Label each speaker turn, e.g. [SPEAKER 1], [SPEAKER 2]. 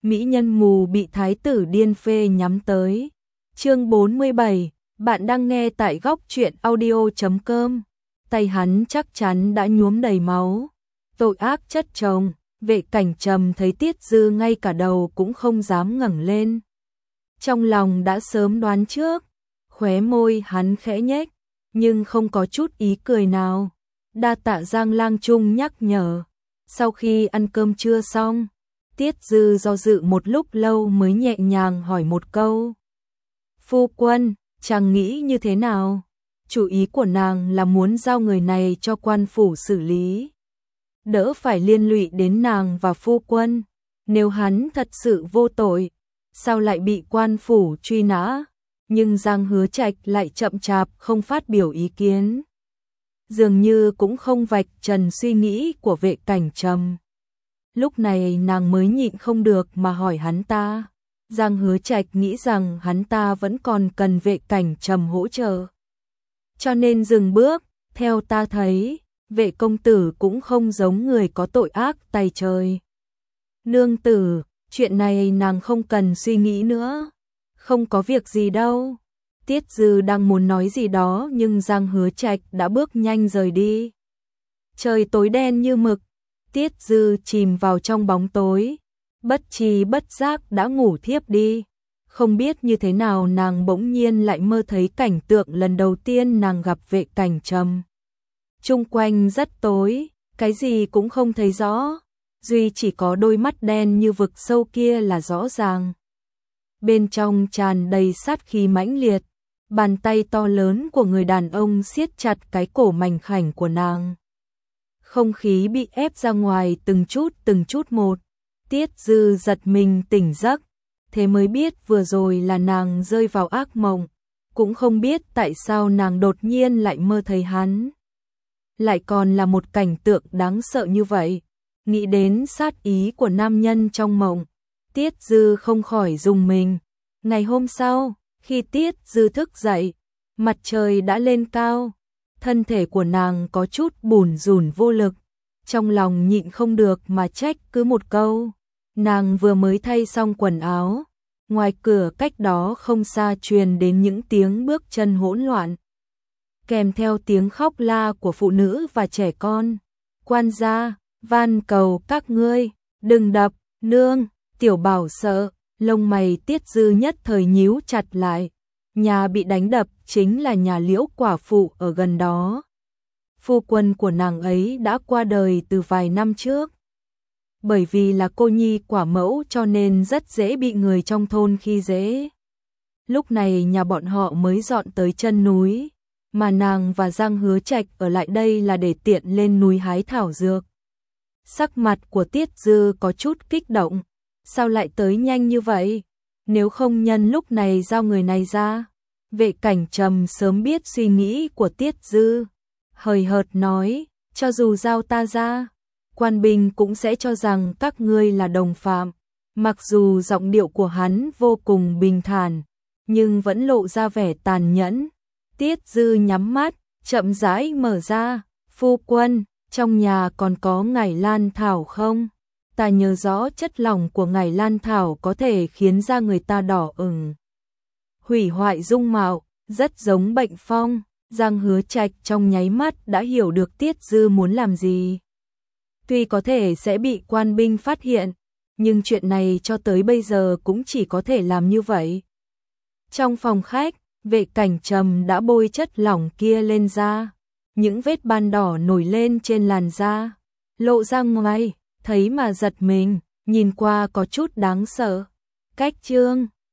[SPEAKER 1] mỹ nhân mù bị thái tử điên phê nhắm tới. Chương 47, bạn đang nghe tại góc truyện audio.com. Tay hắn chắc chắn đã nhuốm đầy máu. Tội ác chất chồng, Vệ Cảnh Trầm thấy Tiết Dư ngay cả đầu cũng không dám ngẩng lên. Trong lòng đã sớm đoán trước, khóe môi hắn khẽ nhếch, nhưng không có chút ý cười nào. Đa tạ Giang Lang Trung nhắc nhở. Sau khi ăn cơm trưa xong, Tiết Dư do dự một lúc lâu mới nhẹ nhàng hỏi một câu. Phu quân, chàng nghĩ như thế nào? Chủ ý của nàng là muốn giao người này cho quan phủ xử lý, đỡ phải liên lụy đến nàng và phu quân. Nếu hắn thật sự vô tội, sao lại bị quan phủ truy nã? Nhưng Giang Hứa Trạch lại chậm chạp không phát biểu ý kiến, dường như cũng không vạch trần suy nghĩ của Vệ Cảnh Trầm. Lúc này nàng mới nhịn không được mà hỏi hắn ta. Giang Hứa Trạch nghĩ rằng hắn ta vẫn còn cần Vệ Cảnh Trầm hỗ trợ, cho nên dừng bước. Theo ta thấy, Vệ công tử cũng không giống người có tội ác tày trời. Nương tử, chuyện này nàng không cần suy nghĩ nữa. Không có việc gì đâu. Tiết Dư đang muốn nói gì đó nhưng Giang Hứa Trạch đã bước nhanh rời đi. Trời tối đen như mực, Tiết Dư chìm vào trong bóng tối, bất tri bất giác đã ngủ thiếp đi. Không biết như thế nào nàng bỗng nhiên lại mơ thấy cảnh tượng lần đầu tiên nàng gặp Vệ Cảnh Trầm. Chung quanh rất tối, cái gì cũng không thấy rõ, duy chỉ có đôi mắt đen như vực sâu kia là rõ ràng. Bên trong tràn đầy sát khí mãnh liệt, bàn tay to lớn của người đàn ông siết chặt cái cổ mảnh khảnh của nàng. Không khí bị ép ra ngoài từng chút một. Tiết Dư giật mình tỉnh giấc, thế mới biết vừa rồi là nàng rơi vào ác mộng, cũng không biết tại sao nàng đột nhiên lại mơ thấy hắn. Lại còn là một cảnh tượng đáng sợ như vậy. Nghĩ đến sát ý của nam nhân trong mộng, Tiết Dư không khỏi rùng mình. Ngày hôm sau, khi Tiết Dư thức dậy, mặt trời đã lên cao, thân thể của nàng có chút bủn rủn vô lực, trong lòng nhịn không được mà trách cứ một câu. Nàng vừa mới thay xong quần áo, ngoài cửa cách đó không xa truyền đến những tiếng bước chân hỗn loạn, kèm theo tiếng khóc la của phụ nữ và trẻ con. Quan gia, van cầu các ngươi, đừng đập, nương. Tiểu Bảo sợ, lông mày Tiết Dư nhất thời nhíu chặt lại. Nhà bị đánh đập chính là nhà Liễu quả phụ ở gần đó. Phu quân của nàng ấy đã qua đời từ vài năm trước. Bởi vì là cô nhi quả mẫu cho nên rất dễ bị người trong thôn khi dễ. Lúc này nhà bọn họ mới dọn tới chân núi, mà nàng và Giang Hứa Trạch ở lại đây là để tiện lên núi hái thảo dược. Sắc mặt của Tiết Dư có chút kích động. Sao lại tới nhanh như vậy? Nếu không nhân lúc này giao người này ra. Vệ Cảnh Trầm sớm biết suy nghĩ của Tiết Dư, hời hợt nói, cho dù giao ta ra, quan binh cũng sẽ cho rằng các ngươi là đồng phạm. Mặc dù giọng điệu của hắn vô cùng bình thản, nhưng vẫn lộ ra vẻ tàn nhẫn. Tiết Dư nhắm mắt, chậm rãi mở ra. Phu quân, trong nhà còn có ngải lan thảo không? Ta nhớ rõ chất lỏng của ngải lan thảo có thể khiến da người ta đỏ ửng, hủy hoại dung mạo, rất giống bệnh phong. Giang Hứa Trạch trong nháy mắt đã hiểu được Tiết Dư muốn làm gì. Tuy có thể sẽ bị quan binh phát hiện, nhưng chuyện này cho tới bây giờ cũng chỉ có thể làm như vậy. Trong phòng khách, Vệ Cảnh Trầm đã bôi chất lỏng kia lên da. Những vết ban đỏ nổi lên trên làn da, lộ ra ngoài, thấy mà giật mình, nhìn qua có chút đáng sợ. Cách chương